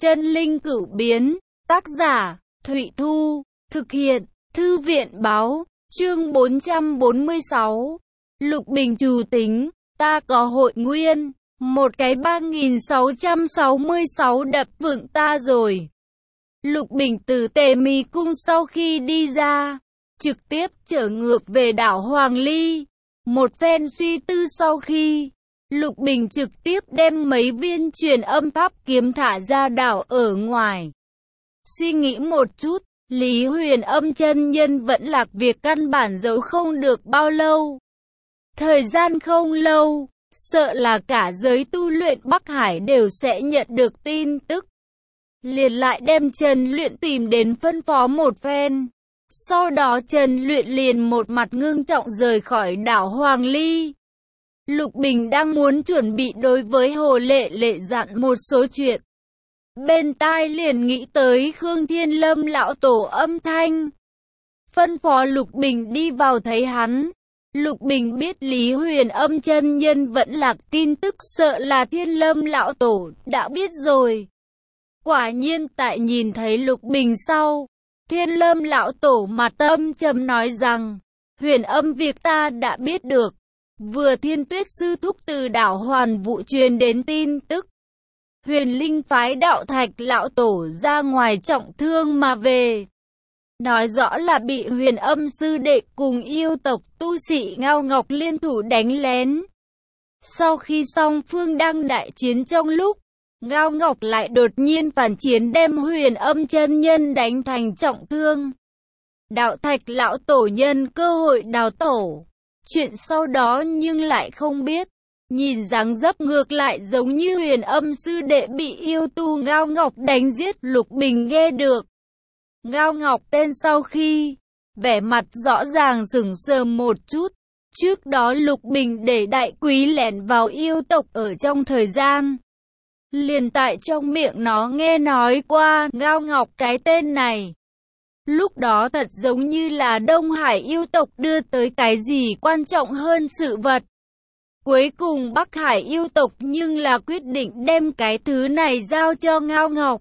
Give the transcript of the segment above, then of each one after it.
Chân linh cửu biến, tác giả, Thụy Thu, thực hiện, Thư viện báo, chương 446. Lục Bình trù tính, ta có hội nguyên, một cái 3666 đập vựng ta rồi. Lục Bình từ Tề Mi cung sau khi đi ra, trực tiếp trở ngược về đảo Hoàng Ly. Một phen suy tư sau khi, Lục Bình trực tiếp đem mấy viên truyền âm pháp kiếm thả ra đảo ở ngoài. Suy nghĩ một chút, Lý Huyền Âm chân nhân vẫn lạc việc căn bản giấu không được bao lâu. Thời gian không lâu, sợ là cả giới tu luyện Bắc Hải đều sẽ nhận được tin tức. Liền lại đem Trần Luyện tìm đến phân phó một phen. Sau đó Trần Luyện liền một mặt ngưng trọng rời khỏi đảo Hoàng Ly. Lục Bình đang muốn chuẩn bị đối với Hồ Lệ Lệ dặn một số chuyện. Bên tai liền nghĩ tới Khương Thiên Lâm lão tổ âm thanh. Phân phó Lục Bình đi vào thấy hắn. Lục Bình biết Lý Huyền Âm chân nhân vẫn lạc tin tức, sợ là Thiên Lâm lão tổ đã biết rồi. Quả nhiên tại nhìn thấy Lục Bình sau, Thiên Lâm lão tổ mặt âm trầm nói rằng, Huyền Âm việc ta đã biết được. Vừa Thiên Tuyết sư thúc từ đảo Hoàn Vũ truyền đến tin tức, Huyền Linh phái đạo Thạch lão tổ ra ngoài trọng thương mà về. Nói rõ là bị Huyền Âm sư đệ cùng yêu tộc tu sĩ Ngao Ngọc liên thủ đánh lén. Sau khi song phương đang đại chiến trong lúc, Ngao Ngọc lại đột nhiên phản chiến đem Huyền Âm chân nhân đánh thành trọng thương. Đạo Thạch lão tổ nhân cơ hội đào tổ. Chuyện sau đó nhưng lại không biết. Nhìn dáng dấp ngược lại giống như Huyền Âm sư đệ bị yêu tu Ngao Ngọc đánh giết. Lục Bình nghe được Ngao Ngọc tên sau khi, vẻ mặt rõ ràng sững sờ một chút. Trước đó Lục Bình để Đại Quý lẻn vào yêu tộc ở trong thời gian. Liền tại trong miệng nó nghe nói qua Ngao Ngọc cái tên này. Lúc đó thật giống như là Đông Hải yêu tộc đưa tới cái gì quan trọng hơn sự vật. Cuối cùng Bắc Hải yêu tộc nhưng là quyết định đem cái thứ này giao cho Ngao Ngọc.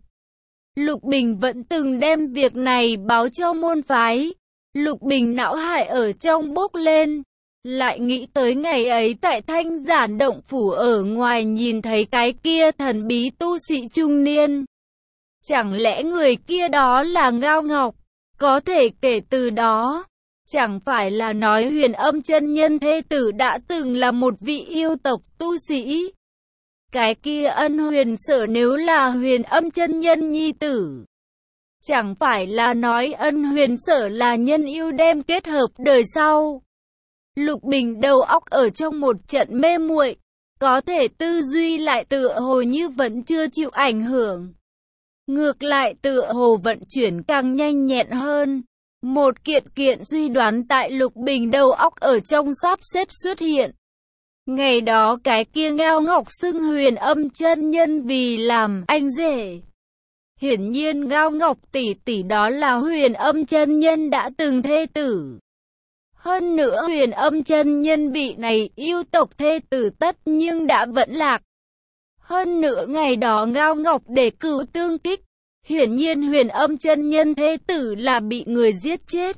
Lục Bình vẫn từng đem việc này báo cho môn phái. Lục Bình não hải ở trong bốc lên. Lại nghĩ tới ngày ấy tại Thanh Giản động phủ ở ngoài nhìn thấy cái kia thần bí tu sĩ trung niên. Chẳng lẽ người kia đó là Ngao Ngọc? Có thể kể từ đó, chẳng phải là nói Huyền Âm chân nhân thê tử đã từng là một vị yêu tộc tu sĩ. Cái kia Ân Huyền Sở nếu là Huyền Âm chân nhân nhi tử, chẳng phải là nói Ân Huyền Sở là nhân yêu đem kết hợp đời sau. Lục Bình đầu óc ở trong một trận mê muội, có thể tư duy lại tựa hồ như vẫn chưa chịu ảnh hưởng. Ngược lại tựa hồ vận chuyển càng nhanh nhẹn hơn. Một kiện kiện suy đoán tại Lục Bình đầu óc ở trong sắp xếp xuất hiện. Ngày đó cái kia Ngao Ngọc xưng Huyền Âm chân nhân vì làm anh rể. Hiển nhiên Ngao Ngọc tỷ tỷ đó là Huyền Âm chân nhân đã từng thê tử. Hơn nữa Huyền Âm chân nhân bị này yêu tộc thê tử tất nhưng đã vẫn lạc. Hơn nữa ngày đó Ngao Ngọc để cửu tương kích. Hiển nhiên Huyền Âm chân nhân thế tử là bị người giết chết.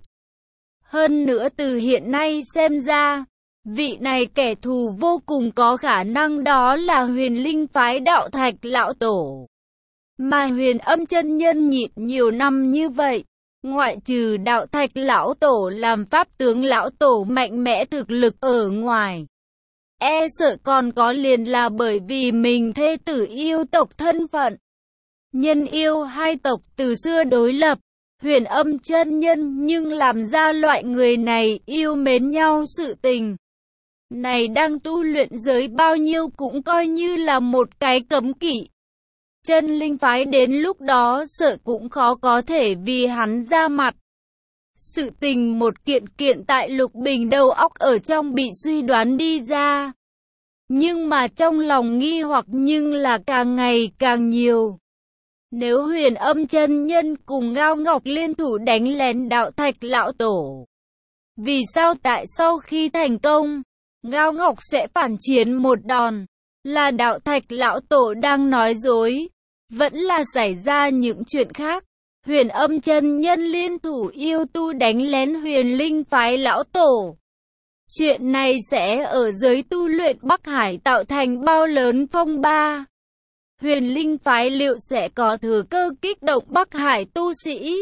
Hơn nữa từ hiện nay xem ra, vị này kẻ thù vô cùng có khả năng đó là Huyền Linh phái đạo Thạch lão tổ. Mà Huyền Âm chân nhân nhịn nhiều năm như vậy, ngoại trừ đạo Thạch lão tổ làm pháp tướng lão tổ mạnh mẽ thực lực ở ngoài, e sợ còn có liền là bởi vì mình thê tử yêu tộc thân phận. Nhân yêu hai tộc từ xưa đối lập, Huyền Âm chân nhân nhưng làm ra loại người này yêu mến nhau sự tình. Này đang tu luyện giới bao nhiêu cũng coi như là một cái cấm kỵ. Chân linh phái đến lúc đó sợ cũng khó có thể vì hắn ra mặt. Sự tình một kiện kiện tại Lục Bình đầu óc ở trong bị suy đoán đi ra. Nhưng mà trong lòng nghi hoặc nhưng là càng ngày càng nhiều. Nếu Huyền Âm chân nhân cùng Ngao Ngọc liên thủ đánh lén đạo Thạch lão tổ, vì sao tại sau khi thành công, Ngao Ngọc sẽ phản chiến một đòn? Là đạo Thạch lão tổ đang nói dối, vẫn là xảy ra những chuyện khác. Huyền Âm chân nhân liên thủ yêu tu đánh lén Huyền Linh phái lão tổ. Chuyện này sẽ ở giới tu luyện Bắc Hải tạo thành bao lớn phong ba? Huyền Linh phái liệu sẽ có thừa cơ kích động Bắc Hải tu sĩ?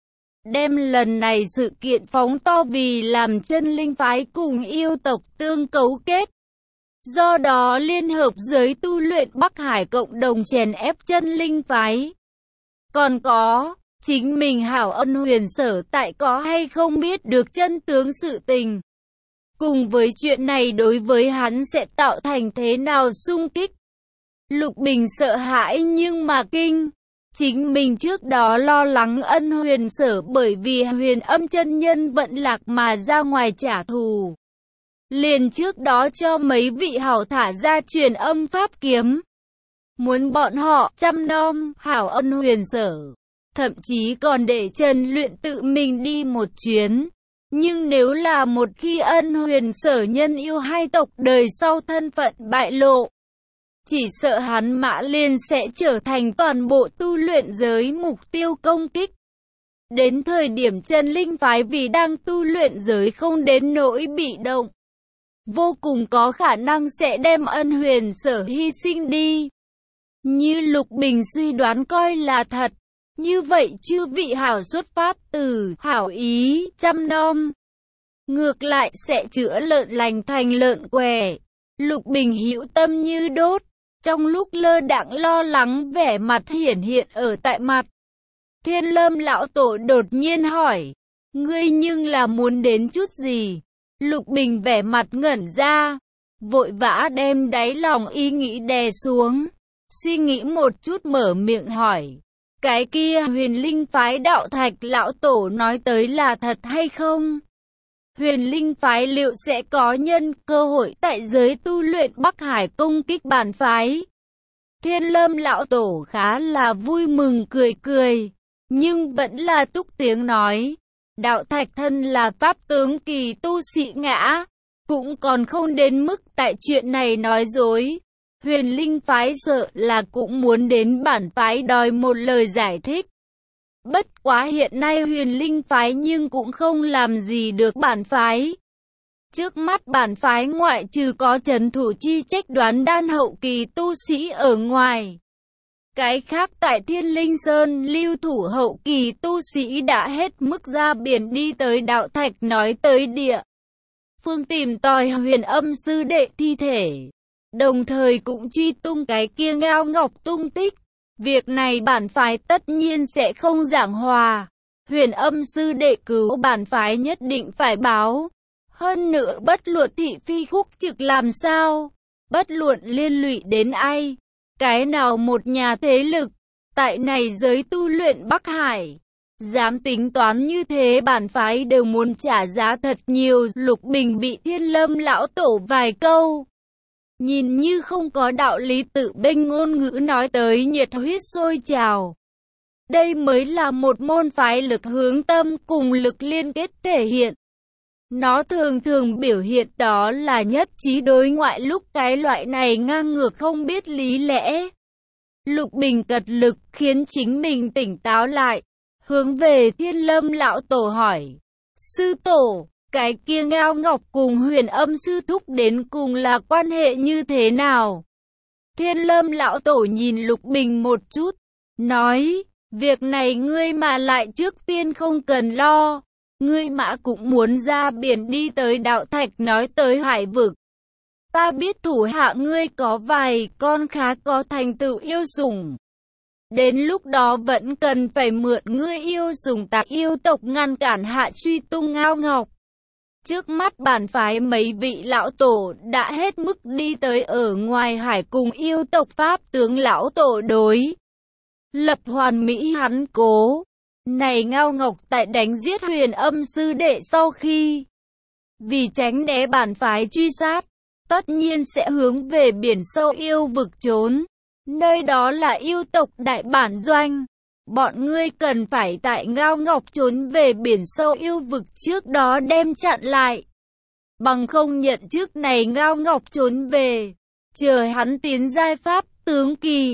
Đem lần này sự kiện phóng to vì làm chân linh phái cùng yêu tộc tương cấu kết. Do đó liên hợp giới tu luyện Bắc Hải cộng đồng chèn ép chân linh phái. Còn có, chính mình Hảo Ân Huyền Sở tại có hay không biết được chân tướng sự tình. Cùng với chuyện này đối với hắn sẽ tạo thành thế nào xung kích. Lục Bình sợ hãi nhưng mà kinh. Chính mình trước đó lo lắng Ân Huyền Sở bởi vì Huyền Âm chân nhân vận lạc mà ra ngoài trả thù. Liền trước đó cho mấy vị hảo thả ra truyền âm pháp kiếm. Muốn bọn họ chăm nom Hảo Ân Huyền Sở. Thậm chí còn để Trần Luyện tự mình đi một chuyến. Nhưng nếu là một khi Ân Huyền Sở nhân yêu hai tộc đời sau thân phận bại lộ, chỉ sợ hắn Mã Liên sẽ trở thành toàn bộ tu luyện giới mục tiêu công kích. Đến thời điểm chân linh phái vì đang tu luyện giới không đến nỗi bị động, vô cùng có khả năng sẽ đem Ân Huyền Sở hy sinh đi. Như Lục Bình suy đoán coi là thật. Như vậy chư vị hảo xuất phát từ hảo ý chăm nom, ngược lại sẽ chữa lợn lành thành lợn què. Lục Bình hữu tâm như đốt, trong lúc lơ đãng lo lắng vẻ mặt hiển hiện ở tại mặt. Thiên Lâm lão tổ đột nhiên hỏi, ngươi nhưng là muốn đến chút gì? Lục Bình vẻ mặt ngẩn ra, vội vã đem đáy lòng ý nghĩ đè xuống, suy nghĩ một chút mở miệng hỏi. Cái kia Huyền Linh phái Đạo Thạch lão tổ nói tới là thật hay không? Huyền Linh phái liệu sẽ có nhân cơ hội tại giới tu luyện Bắc Hải công kích bản phái? Thiên Lâm lão tổ khá là vui mừng cười cười, nhưng vẫn là túc tiếng nói. Đạo Thạch thân là pháp tướng kỳ tu sĩ ngã, cũng còn không đến mức tại chuyện này nói dối. Huyền Linh phái sợ là cũng muốn đến bản phái đòi một lời giải thích. Bất quá hiện nay Huyền Linh phái nhưng cũng không làm gì được bản phái. Trước mắt bản phái ngoại trừ có trấn thủ chi trách đoán đan hậu kỳ tu sĩ ở ngoài. Cái khác tại Thiên Linh Sơn lưu thủ hậu kỳ tu sĩ đã hết mức ra biển đi tới Đạo Thạch nói tới địa phương tìm tòi Huyền Âm sư đệ thi thể. Đồng thời cũng truy tung cái kia Ngao Ngọc tung tích. Việc này bản phái tất nhiên sẽ không giảng hòa. Huyền Âm sư đệ cứu bản phái nhất định phải báo. Hơn nữa bất luận thị phi khúc trực làm sao, bất luận liên lụy đến ai, cái nào một nhà thế lực, tại này giới tu luyện Bắc Hải, dám tính toán như thế bản phái đều muốn trả giá thật nhiều. Lục Bình bị Thiên Lâm lão tổ vài câu nhìn như không có đạo lý tự bênh ngôn ngữ nói tới nhiệt huyết sôi trào. Đây mới là một môn phái lực hướng tâm cùng lực liên kết thể hiện. Nó thường thường biểu hiện đó là nhất trí đối ngoại lúc cái loại này ngang ngược không biết lý lẽ. Lục Bình cật lực khiến chính mình tỉnh táo lại, hướng về Thiên Lâm lão tổ hỏi. Sư tổ, cái kia Ngao Ngọc cùng Huyền Âm sư thúc đến cùng là quan hệ như thế nào? Thiên Lâm lão tổ nhìn Lục Bình một chút, nói, việc này ngươi mà lại trước tiên không cần lo. Ngươi mã cũng muốn ra biển đi tới Đạo Thạch nói tới hải vực. Ta biết thủ hạ ngươi có vài con khá có thành tựu yêu sủng. Đến lúc đó vẫn cần phải mượn ngươi yêu sủng tạc yêu tộc ngăn cản hạ truy tung Ngao Ngọc. Trước mắt bản phái mấy vị lão tổ đã hết mức đi tới ở ngoài hải cùng yêu tộc pháp tướng lão tổ đối lập hoàn mỹ hắn cố. Này Ngao Ngọc tại đánh giết Huyền Âm sư đệ sau khi, vì tránh né bản phái truy sát, tất nhiên sẽ hướng về biển sâu yêu vực trốn. Nơi đó là yêu tộc đại bản doanh. Bọn ngươi cần phải tại Ngao Ngọc trốn về biển sâu yêu vực trước đó đem chặn lại. Bằng không nhận trước này Ngao Ngọc trốn về, chờ hắn tiến giai pháp tướng kỳ,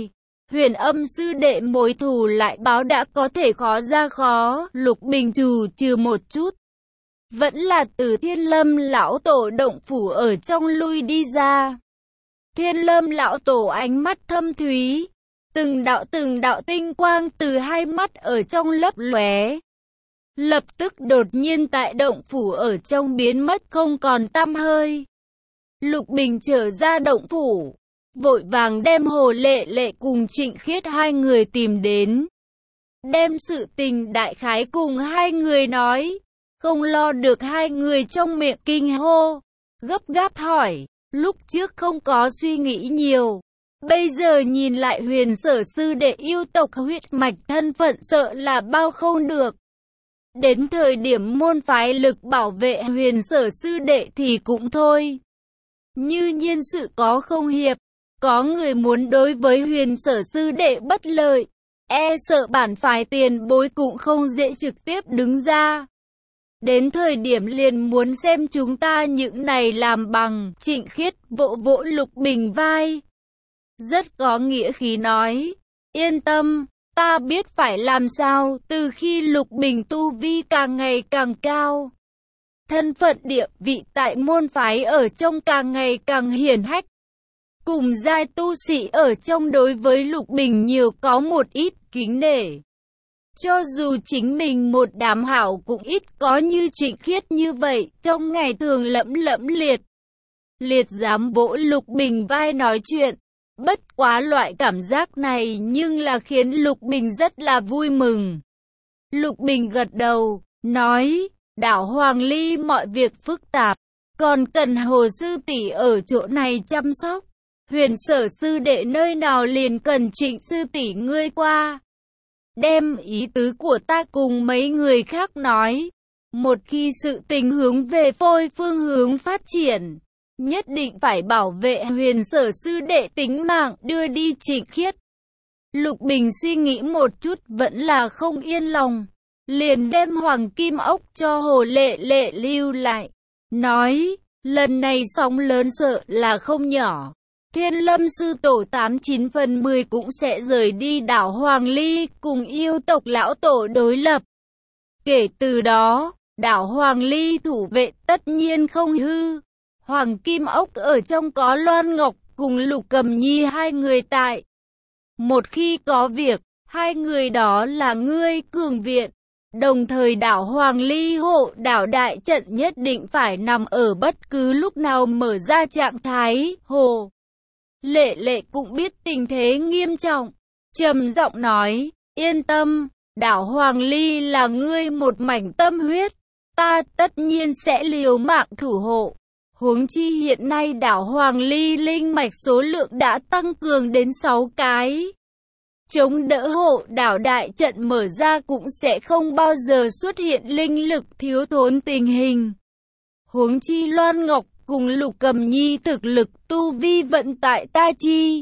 Huyền Âm sư đệ mối thù lại báo đã có thể khó ra khó, Lục Bình trù trừ một chút. Vẫn là từ Thiên Lâm lão tổ động phủ ở trong lui đi ra. Thiên Lâm lão tổ ánh mắt thâm thúy, từng đạo tinh quang từ hai mắt ở trong lấp lóe. Lập tức đột nhiên tại động phủ ở trong biến mất không còn tăm hơi. Lục Bình trở ra động phủ, vội vàng đem Hồ Lệ Lệ cùng Trịnh Khiết hai người tìm đến. Đem sự tình đại khái cùng hai người nói, không lo được hai người trong miệng kinh hô, gấp gáp hỏi, lúc trước không có suy nghĩ nhiều. Bây giờ nhìn lại Huyền Sở sư đệ yêu tộc huyết mạch thân phận sợ là bao không được. Đến thời điểm môn phái lực bảo vệ Huyền Sở sư đệ thì cũng thôi. Như nhiên sự có không hiệp, có người muốn đối với Huyền Sở sư đệ bất lợi, e sợ bản phái tiền bối cũng không dễ trực tiếp đứng ra. Đến thời điểm liền muốn xem chúng ta những này làm bằng. Trịnh Khiết vỗ vỗ Lục Bình vai, rất có nghĩa khí nói, yên tâm, ta biết phải làm sao. Từ khi Lục Bình tu vi càng ngày càng cao, thân phận địa vị tại môn phái ở trong càng ngày càng hiển hách, cùng giai tu sĩ ở trong đối với Lục Bình nhiều có một ít kính nể. Cho dù chính mình một đám hảo cũng ít có như Trịnh Khiết như vậy, trong ngày thường lẫm liệt dám vỗ Lục Bình vai nói chuyện. Bất quá loại cảm giác này nhưng là khiến Lục Bình rất là vui mừng. Lục Bình gật đầu, nói, đảo Hoàng Ly mọi việc phức tạp, còn cần Hồ sư tỷ ở chỗ này chăm sóc. Huyền Sở sư đệ nơi nào liền cần Trịnh sư tỷ ngươi qua. Đem ý tứ của ta cùng mấy người khác nói. Một khi sự tình hướng về phôi phương hướng phát triển, nhất định phải bảo vệ Huyền Sở sư đệ tính mạng, đưa đi Trịnh Khiết. Lục Bình suy nghĩ một chút vẫn là không yên lòng, liền đem hoàng kim ốc cho Hồ Lệ Lệ lưu lại, nói, lần này sóng lớn sợ là không nhỏ. Thiên Lâm sư tổ 89 phần 10 cũng sẽ rời đi đảo Hoàng Ly cùng yêu tộc lão tổ đối lập. Kể từ đó, đảo Hoàng Ly thủ vệ tất nhiên không hư. Hoàng kim ốc ở trong có Loan Ngọc cùng Lục Cầm Nhi hai người tại. Một khi có việc, hai người đó là ngươi cường viện. Đồng thời đảo Hoàng Ly hộ đảo đại trận nhất định phải nằm ở bất cứ lúc nào mở ra trạng thái. Hồ Lệ Lệ cũng biết tình thế nghiêm trọng, trầm giọng nói, yên tâm, đảo Hoàng Ly là ngươi một mảnh tâm huyết, ta tất nhiên sẽ liều mạng thủ hộ. Huống chi hiện nay đảo Hoàng Ly linh mạch số lượng đã tăng cường đến 6 cái. Chống đỡ hộ đảo đại trận mở ra cũng sẽ không bao giờ xuất hiện linh lực thiếu thốn tình hình. Huống chi Loan Ngọc cùng Lục Cầm Nhi thực lực tu vi vận tại ta chi.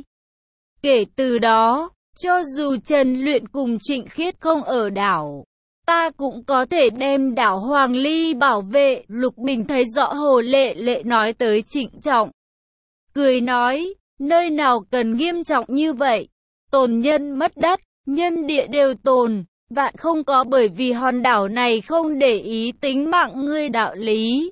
Kể từ đó, cho dù Trần Luyện cùng Trịnh Khiết không ở đảo, ta cũng có thể đem đảo Hoàng Ly bảo vệ. Lục Bình thấy rõ Hồ Lệ Lệ nói tới trịnh trọng, cười nói, nơi nào cần nghiêm trọng như vậy, tồn nhân mất đất, nhân địa đều tồn, vạn không có bởi vì hòn đảo này không để ý tính mạng ngươi đạo lý.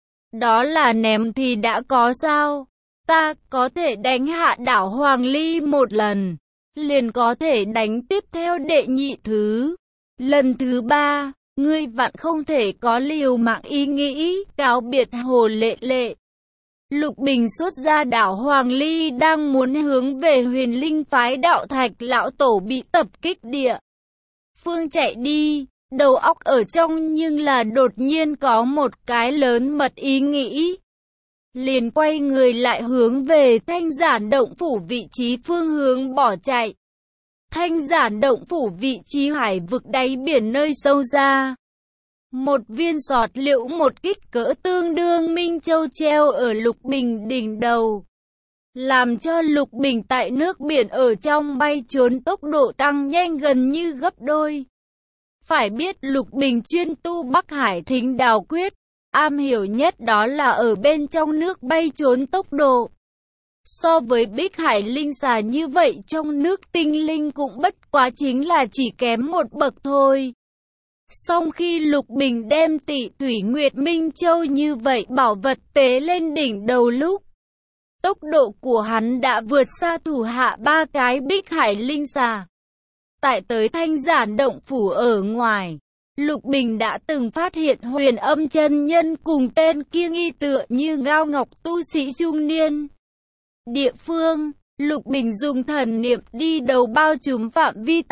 Đó là ném thì đã có sao, ta có thể đánh hạ đảo Hoàng Ly một lần, liền có thể đánh tiếp theo đệ nhị thứ. Lần thứ ba, ngươi vạn không thể có liều mạng ý nghĩ, cáo biệt Hồ Lệ Lệ. Lục Bình xuất ra đảo Hoàng Ly đang muốn hướng về Huyền Linh phái đạo Thạch lão tổ bị tập kích địa phương chạy đi, đầu óc ở trong nhưng là đột nhiên có một cái lớn mật ý nghĩ. Liền quay người lại hướng về Thanh Giản động phủ vị trí phương hướng bỏ chạy. Thanh Giản động phủ vị trí hải vực đáy biển nơi sâu ra. Một viên sọt liễu một kích cỡ tương đương Minh Châu treo ở Lục Bình đỉnh đầu, làm cho Lục Bình tại nước biển ở trong bay trốn tốc độ tăng nhanh gần như gấp đôi. Phải biết Lục Bình chuyên tu Bắc Hải Thính Đào Quyết, am hiểu nhất đó là ở bên trong nước bay trốn tốc độ. So với Bích Hải Linh xà như vậy trong nước tinh linh cũng bất quá chính là chỉ kém một bậc thôi. Song khi Lục Bình đem Tị Thủy Nguyệt Minh Châu như vậy bảo vật tế lên đỉnh đầu lúc, tốc độ của hắn đã vượt xa thủ hạ ba cái Bích Hải Linh xà. Tại tới Thanh Giản động phủ ở ngoài, Lục Bình đã từng phát hiện Huyền Âm chân nhân cùng tên kia nghi tựa như ngao ngọc tu sĩ trung niên. Địa phương, Lục Bình dùng thần niệm đi đầu bao trùm phạm vi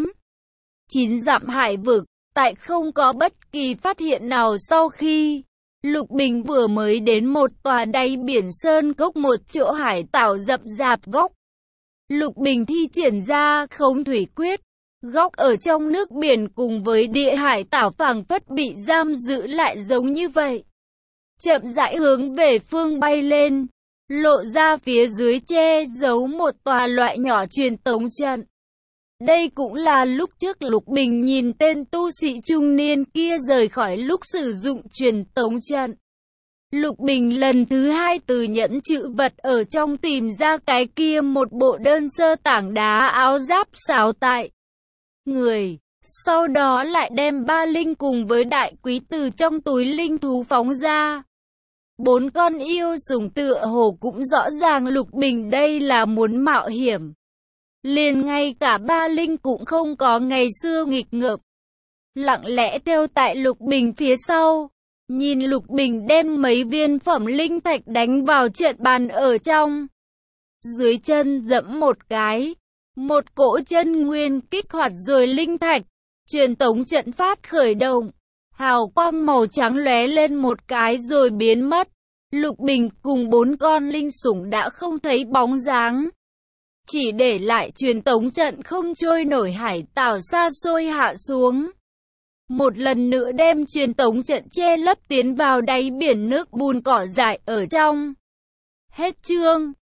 8-9 dặm hải vực, tại không có bất kỳ phát hiện nào sau khi Lục Bình vừa mới đến một tòa đáy biển sơn cốc một chỗ hải tảo rậm rạp góc. Lục Bình thi triển ra Khống Thủy Quyết, góc ở trong nước biển cùng với địa hải tảo phảng phất bị giam giữ lại giống như vậy. Chậm rãi hướng về phương bay lên, lộ ra phía dưới che giấu một tòa loại nhỏ truyền tống trận. Đây cũng là lúc trước Lục Bình nhìn tên tu sĩ trung niên kia rời khỏi lúc sử dụng truyền tống trận. Lục Bình lần thứ hai từ nhẫn trữ vật ở trong tìm ra cái kia một bộ đơn sơ tảng đá áo giáp sáo tại người. Sau đó lại đem ba linh cùng với đại quý từ trong túi linh thú phóng ra. 4 con yêu sủng tựa hồ cũng rõ ràng Lục Bình đây là muốn mạo hiểm. Liền ngay cả ba linh cũng không có ngày xưa nghịch ngợm, lặng lẽ theo tại Lục Bình phía sau. Nhìn Lục Bình đem mấy viên phẩm linh thạch đánh vào trận bàn ở trong. Dưới chân dẫm một cái, một cỗ chân nguyên kích hoạt rồi linh thạch, truyền tống trận phát khởi động. Hào quang màu trắng lóe lên một cái rồi biến mất. Lục Bình cùng 4 con linh sủng đã không thấy bóng dáng. Chỉ để lại truyền tống trận không trôi nổi hải tảo xa xôi hạ xuống. Một lần nữa đem truyền tống trận che lấp tiến vào đáy biển nước bùn cỏ dại ở trong. Hết chương.